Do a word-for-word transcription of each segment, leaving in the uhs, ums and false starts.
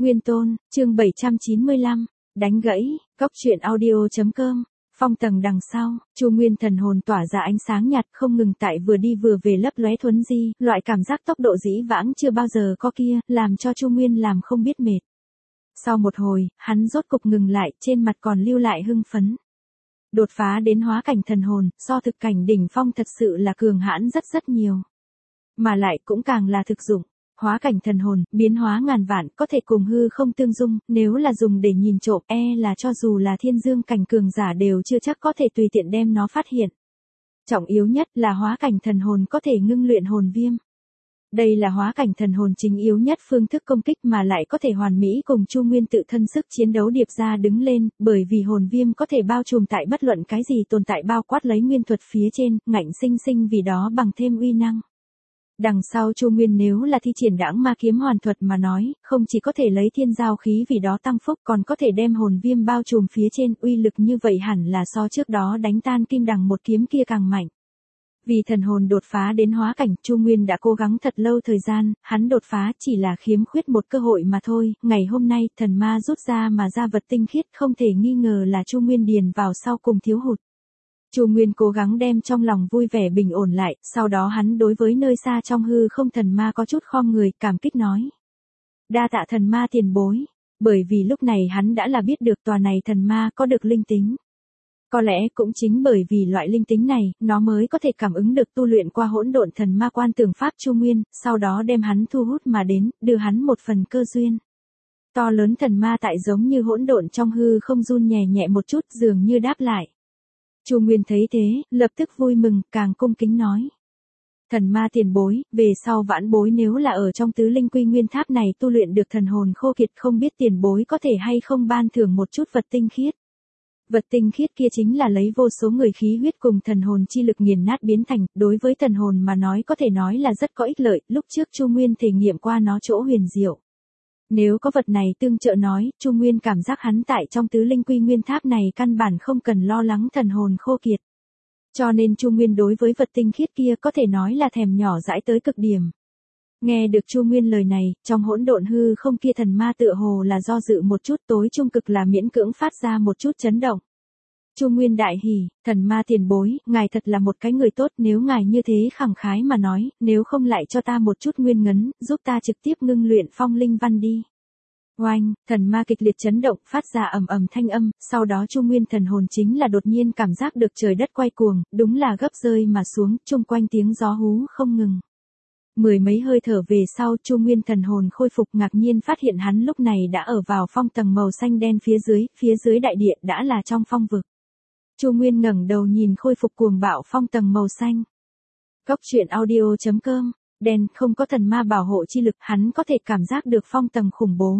Nguyên Tôn, chương bảy trăm chín mươi lăm, đánh gãy, cốc truyện audio chấm com. Phong tầng đằng sau, Chu Nguyên thần hồn tỏa ra ánh sáng nhạt không ngừng tại vừa đi vừa về lấp lóe thuấn di, loại cảm giác tốc độ dĩ vãng chưa bao giờ có kia, làm cho Chu Nguyên làm không biết mệt. Sau một hồi, hắn rốt cục ngừng lại, trên mặt còn lưu lại hưng phấn. Đột phá đến hóa cảnh thần hồn, so thực cảnh đỉnh phong thật sự là cường hãn rất rất nhiều. Mà lại cũng càng là thực dụng. Hóa cảnh thần hồn, biến hóa ngàn vạn, có thể cùng hư không tương dung, nếu là dùng để nhìn trộm, e là cho dù là thiên dương cảnh cường giả đều chưa chắc có thể tùy tiện đem nó phát hiện. Trọng yếu nhất là hóa cảnh thần hồn có thể ngưng luyện hồn viêm. Đây là hóa cảnh thần hồn chính yếu nhất phương thức công kích mà lại có thể hoàn mỹ cùng Chu Nguyên tự thân sức chiến đấu điệp ra đứng lên, bởi vì hồn viêm có thể bao trùm tại bất luận cái gì tồn tại bao quát lấy nguyên thuật phía trên, ngạnh sinh sinh vì đó bằng thêm uy năng. Đằng sau Chu Nguyên nếu là thi triển đãng ma kiếm hoàn thuật mà nói, không chỉ có thể lấy thiên giao khí vì đó tăng phúc còn có thể đem hồn viêm bao trùm phía trên, uy lực như vậy hẳn là so trước đó đánh tan kim đằng một kiếm kia càng mạnh. Vì thần hồn đột phá đến hóa cảnh, Chu Nguyên đã cố gắng thật lâu thời gian, hắn đột phá chỉ là khiếm khuyết một cơ hội mà thôi, ngày hôm nay thần ma rút ra mà ra vật tinh khiết không thể nghi ngờ là Chu Nguyên điền vào sau cùng thiếu hụt. Chu Nguyên cố gắng đem trong lòng vui vẻ bình ổn lại, sau đó hắn đối với nơi xa trong hư không thần ma có chút khom người, cảm kích nói. Đa tạ thần ma tiền bối, bởi vì lúc này hắn đã là biết được tòa này thần ma có được linh tính. Có lẽ cũng chính bởi vì loại linh tính này, nó mới có thể cảm ứng được tu luyện qua hỗn độn thần ma quan tưởng pháp Chu Nguyên, sau đó đem hắn thu hút mà đến, đưa hắn một phần cơ duyên. To lớn thần ma tại giống như hỗn độn trong hư không run nhẹ nhẹ một chút dường như đáp lại. Chu Nguyên thấy thế, lập tức vui mừng, càng cung kính nói. Thần ma tiền bối, về sau vãn bối nếu là ở trong tứ linh quy nguyên tháp này tu luyện được thần hồn khô kiệt không biết tiền bối có thể hay không ban thưởng một chút vật tinh khiết. Vật tinh khiết kia chính là lấy vô số người khí huyết cùng thần hồn chi lực nghiền nát biến thành, đối với thần hồn mà nói có thể nói là rất có ích lợi, lúc trước Chu Nguyên thể nghiệm qua nó chỗ huyền diệu. Nếu có vật này tương trợ nói, Chu Nguyên cảm giác hắn tại trong tứ linh quy nguyên tháp này căn bản không cần lo lắng thần hồn khô kiệt. Cho nên Chu Nguyên đối với vật tinh khiết kia có thể nói là thèm nhỏ dãi tới cực điểm. Nghe được Chu Nguyên lời này, trong hỗn độn hư không kia thần ma tựa hồ là do dự một chút, tối trung cực là miễn cưỡng phát ra một chút chấn động. Chu Nguyên đại hỉ, thần ma tiền bối, ngài thật là một cái người tốt, nếu ngài như thế khẳng khái mà nói, nếu không lại cho ta một chút nguyên ngấn, giúp ta trực tiếp ngưng luyện phong linh văn đi. Oanh, thần ma kịch liệt chấn động, phát ra ầm ầm thanh âm, sau đó Chu Nguyên thần hồn chính là đột nhiên cảm giác được trời đất quay cuồng, đúng là gấp rơi mà xuống, chung quanh tiếng gió hú không ngừng. Mười mấy hơi thở về sau, Chu Nguyên thần hồn khôi phục, ngạc nhiên phát hiện hắn lúc này đã ở vào phong tầng màu xanh đen phía dưới, phía dưới đại địa đã là trong phong vực. Chu Nguyên ngẩng đầu nhìn khôi phục cuồng bạo phong tầng màu xanh. Cốc truyện audio chấm com, đen không có thần ma bảo hộ chi lực, hắn có thể cảm giác được phong tầng khủng bố.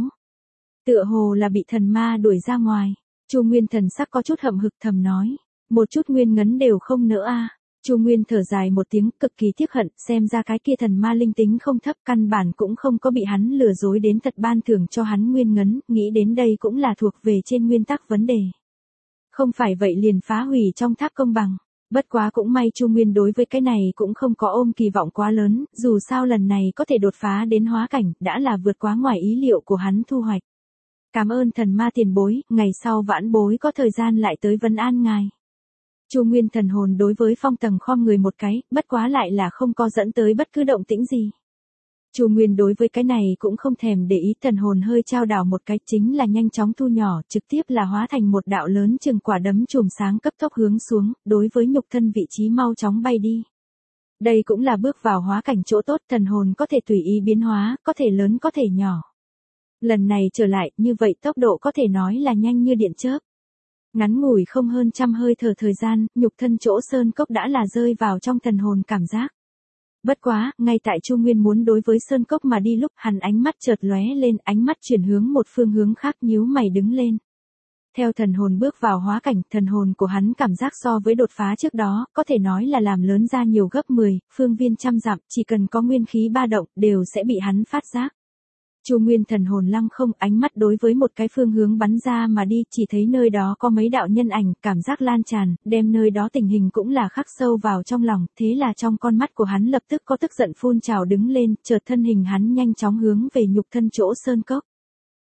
Tựa hồ là bị thần ma đuổi ra ngoài. Chu Nguyên thần sắc có chút hậm hực thầm nói, một chút nguyên ngấn đều không nỡ a. Chu Nguyên thở dài một tiếng, cực kỳ tiếc hận, xem ra cái kia thần ma linh tính không thấp, căn bản cũng không có bị hắn lừa dối đến thật ban thưởng cho hắn nguyên ngấn, nghĩ đến đây cũng là thuộc về trên nguyên tắc vấn đề. Không phải vậy liền phá hủy trong tháp công bằng. Bất quá cũng may Chu Nguyên đối với cái này cũng không có ôm kỳ vọng quá lớn, dù sao lần này có thể đột phá đến hóa cảnh, đã là vượt quá ngoài ý liệu của hắn thu hoạch. Cảm ơn thần ma tiền bối, ngày sau vãn bối có thời gian lại tới vấn an ngài. Chu Nguyên thần hồn đối với phong tầng khom người một cái, bất quá lại là không có dẫn tới bất cứ động tĩnh gì. Chu Nguyên đối với cái này cũng không thèm để ý, thần hồn hơi trao đảo một cái chính là nhanh chóng thu nhỏ, trực tiếp là hóa thành một đạo lớn chừng quả đấm chùm sáng cấp tốc hướng xuống, đối với nhục thân vị trí mau chóng bay đi. Đây cũng là bước vào hóa cảnh chỗ tốt, thần hồn có thể tùy ý biến hóa, có thể lớn có thể nhỏ. Lần này trở lại, như vậy tốc độ có thể nói là nhanh như điện chớp. Ngắn ngủi không hơn trăm hơi thở thời gian, nhục thân chỗ sơn cốc đã là rơi vào trong thần hồn cảm giác. Bất quá, ngay tại Chu Nguyên muốn đối với sơn cốc mà đi lúc hắn ánh mắt chợt lóe lên, ánh mắt chuyển hướng một phương hướng khác, nhíu mày đứng lên. Theo thần hồn bước vào hóa cảnh, thần hồn của hắn cảm giác so với đột phá trước đó, có thể nói là làm lớn ra nhiều gấp mười, phương viên trăm dặm, chỉ cần có nguyên khí ba động, đều sẽ bị hắn phát giác. Chu Nguyên thần hồn lăng không, ánh mắt đối với một cái phương hướng bắn ra mà đi, chỉ thấy nơi đó có mấy đạo nhân ảnh, cảm giác lan tràn, đem nơi đó tình hình cũng là khắc sâu vào trong lòng, thế là trong con mắt của hắn lập tức có tức giận phun trào đứng lên, chợt thân hình hắn nhanh chóng hướng về nhục thân chỗ sơn cốc.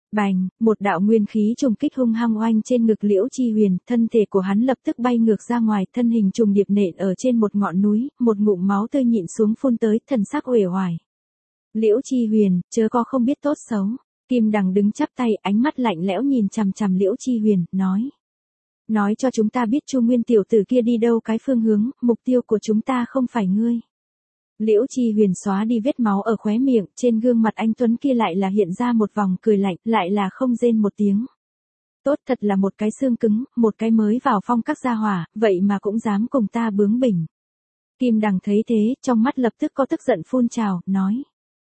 Bành, một đạo nguyên khí trùng kích hung hăng oanh trên ngực Liễu Chi Huyền, thân thể của hắn lập tức bay ngược ra ngoài, thân hình trùng điệp nện ở trên một ngọn núi, một ngụm máu tươi nhịn xuống phun tới, thần sắc uể oải. Liễu Chi Huyền, chớ có không biết tốt xấu. Kim Đằng đứng chắp tay, ánh mắt lạnh lẽo nhìn chằm chằm Liễu Chi Huyền, nói. Nói cho chúng ta biết Chu Nguyên tiểu tử kia đi đâu cái phương hướng, mục tiêu của chúng ta không phải ngươi. Liễu Chi Huyền xóa đi vết máu ở khóe miệng, trên gương mặt anh tuấn kia lại là hiện ra một vòng cười lạnh, lại là không rên một tiếng. Tốt thật là một cái xương cứng, một cái mới vào phong các gia hỏa, vậy mà cũng dám cùng ta bướng bỉnh. Kim Đằng thấy thế, trong mắt lập tức có tức giận phun trào, nói.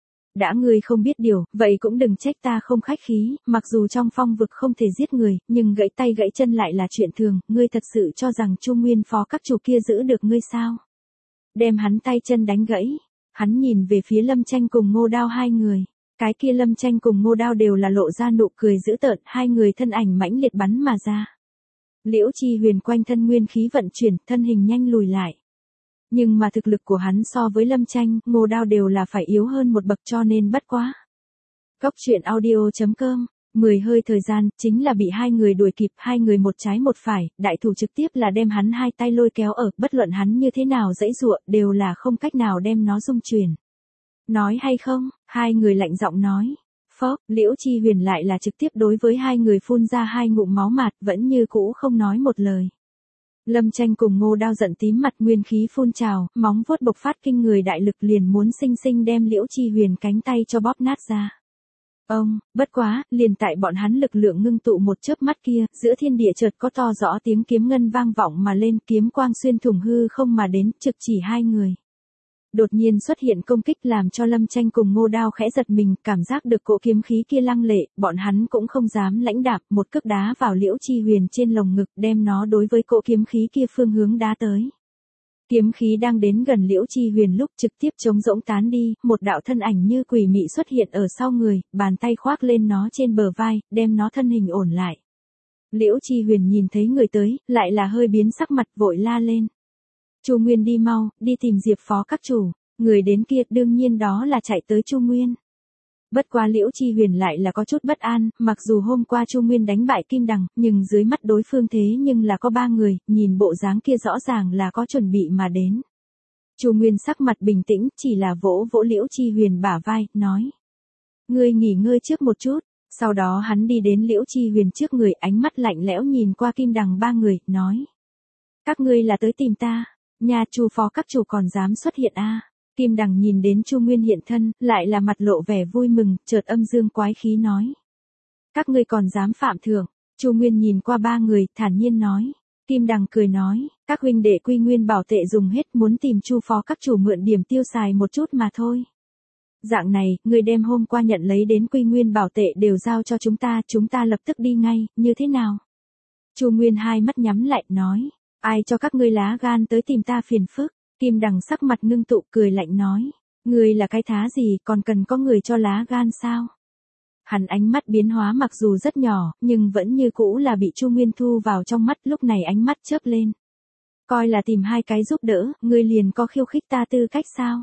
Đã ngươi không biết điều, vậy cũng đừng trách ta không khách khí, mặc dù trong phong vực không thể giết người, nhưng gãy tay gãy chân lại là chuyện thường, ngươi thật sự cho rằng Chu Nguyên phó các chủ kia giữ được ngươi sao? Đem hắn tay chân đánh gãy, hắn nhìn về phía Lâm Tranh cùng Ngô Đao hai người, cái kia Lâm Tranh cùng Ngô Đao đều là lộ ra nụ cười dữ tợn, hai người thân ảnh mãnh liệt bắn mà ra. Liễu Chi Huyền quanh thân nguyên khí vận chuyển, thân hình nhanh lùi lại. Nhưng mà thực lực của hắn so với Lâm Tranh, Ngô Đao đều là phải yếu hơn một bậc cho nên bất quá. Cốc truyện audio chấm com, mười hơi thời gian, chính là bị hai người đuổi kịp, hai người một trái một phải, đại thủ trực tiếp là đem hắn hai tay lôi kéo ở, bất luận hắn như thế nào dãy dụa, đều là không cách nào đem nó dung chuyển. Nói hay không, hai người lạnh giọng nói. Phốc, Liễu Chi Huyền lại là trực tiếp đối với hai người phun ra hai ngụm máu mạt, vẫn như cũ không nói một lời. Lâm Tranh cùng Ngô Đao giận tím mặt, nguyên khí phun trào, móng vuốt bộc phát kinh người đại lực, liền muốn sinh sinh đem Liễu Chi Huyền cánh tay cho bóp nát ra. Ông, bất quá, liền tại bọn hắn lực lượng ngưng tụ một chớp mắt kia, giữa thiên địa chợt có to rõ tiếng kiếm ngân vang vọng mà lên, kiếm quang xuyên thủng hư không mà đến, trực chỉ hai người. Đột nhiên xuất hiện công kích làm cho Lâm Tranh cùng Ngô Đao khẽ giật mình, cảm giác được cỗ kiếm khí kia lăng lệ, bọn hắn cũng không dám lãnh đạp, một cước đá vào Liễu Chi Huyền trên lồng ngực, đem nó đối với cỗ kiếm khí kia phương hướng đá tới. Kiếm khí đang đến gần Liễu Chi Huyền lúc trực tiếp trống rỗng tán đi, một đạo thân ảnh như quỷ mị xuất hiện ở sau người, bàn tay khoác lên nó trên bờ vai, đem nó thân hình ổn lại. Liễu Chi Huyền nhìn thấy người tới, lại là hơi biến sắc mặt, vội la lên. Chu Nguyên đi mau, đi tìm Diệp phó các chủ, người đến kia đương nhiên đó là chạy tới Chu Nguyên. Bất quá Liễu Chi Huyền lại là có chút bất an, mặc dù hôm qua Chu Nguyên đánh bại Kim Đằng, nhưng dưới mắt đối phương thế nhưng là có ba người, nhìn bộ dáng kia rõ ràng là có chuẩn bị mà đến. Chu Nguyên sắc mặt bình tĩnh, chỉ là vỗ vỗ Liễu Chi Huyền bả vai, nói. Ngươi nghỉ ngơi trước một chút, sau đó hắn đi đến Liễu Chi Huyền trước người, ánh mắt lạnh lẽo nhìn qua Kim Đằng ba người, nói. Các ngươi là tới tìm ta, nhà Chu phó các chủ còn dám xuất hiện a? À? Kim Đằng nhìn đến Chu Nguyên hiện thân, lại là mặt lộ vẻ vui mừng, chợt âm dương quái khí nói. Các ngươi còn dám phạm thượng. Chu Nguyên nhìn qua ba người, thản nhiên nói. Kim Đằng cười nói, các huynh đệ quy nguyên bảo tệ dùng hết, muốn tìm Chu phó các chủ mượn điểm tiêu xài một chút mà thôi. Dạng này, người đem hôm qua nhận lấy đến quy nguyên bảo tệ đều giao cho chúng ta, chúng ta lập tức đi ngay, như thế nào? Chu Nguyên hai mắt nhắm lại, nói. Ai cho các ngươi lá gan tới tìm ta phiền phức? Kim Đằng sắc mặt ngưng tụ, cười lạnh nói. Ngươi là cái thá gì, còn cần có người cho lá gan sao? Hắn ánh mắt biến hóa mặc dù rất nhỏ, nhưng vẫn như cũ là bị Chu Nguyên thu vào trong mắt, lúc này ánh mắt chớp lên. Coi là tìm hai cái giúp đỡ, ngươi liền có khiêu khích ta tư cách sao?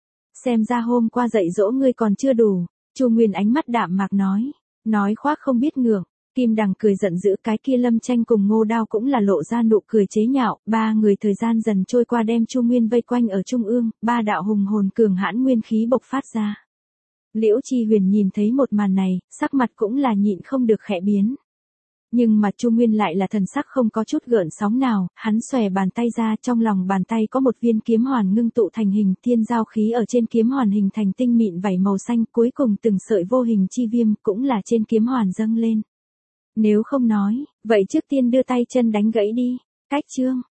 Xem ra hôm qua dạy dỗ ngươi còn chưa đủ. Chu Nguyên ánh mắt đạm mạc nói. Nói khoác không biết ngượng. Kim Đằng cười giận dữ, cái kia Lâm Tranh cùng Ngô Đao cũng là lộ ra nụ cười chế nhạo, ba người thời gian dần trôi qua đem Chu Nguyên vây quanh ở trung ương, ba đạo hùng hồn cường hãn nguyên khí bộc phát ra. Liễu Chi Huyền nhìn thấy một màn này, sắc mặt cũng là nhịn không được khẽ biến. Nhưng mà Chu Nguyên lại là thần sắc không có chút gợn sóng nào, hắn xòe bàn tay ra, trong lòng bàn tay có một viên kiếm hoàn ngưng tụ thành hình, thiên giao khí ở trên kiếm hoàn hình thành tinh mịn vảy màu xanh, cuối cùng từng sợi vô hình chi viêm cũng là trên kiếm hoàn dâng lên. Nếu không nói, vậy trước tiên đưa tay chân đánh gãy đi. Cách chương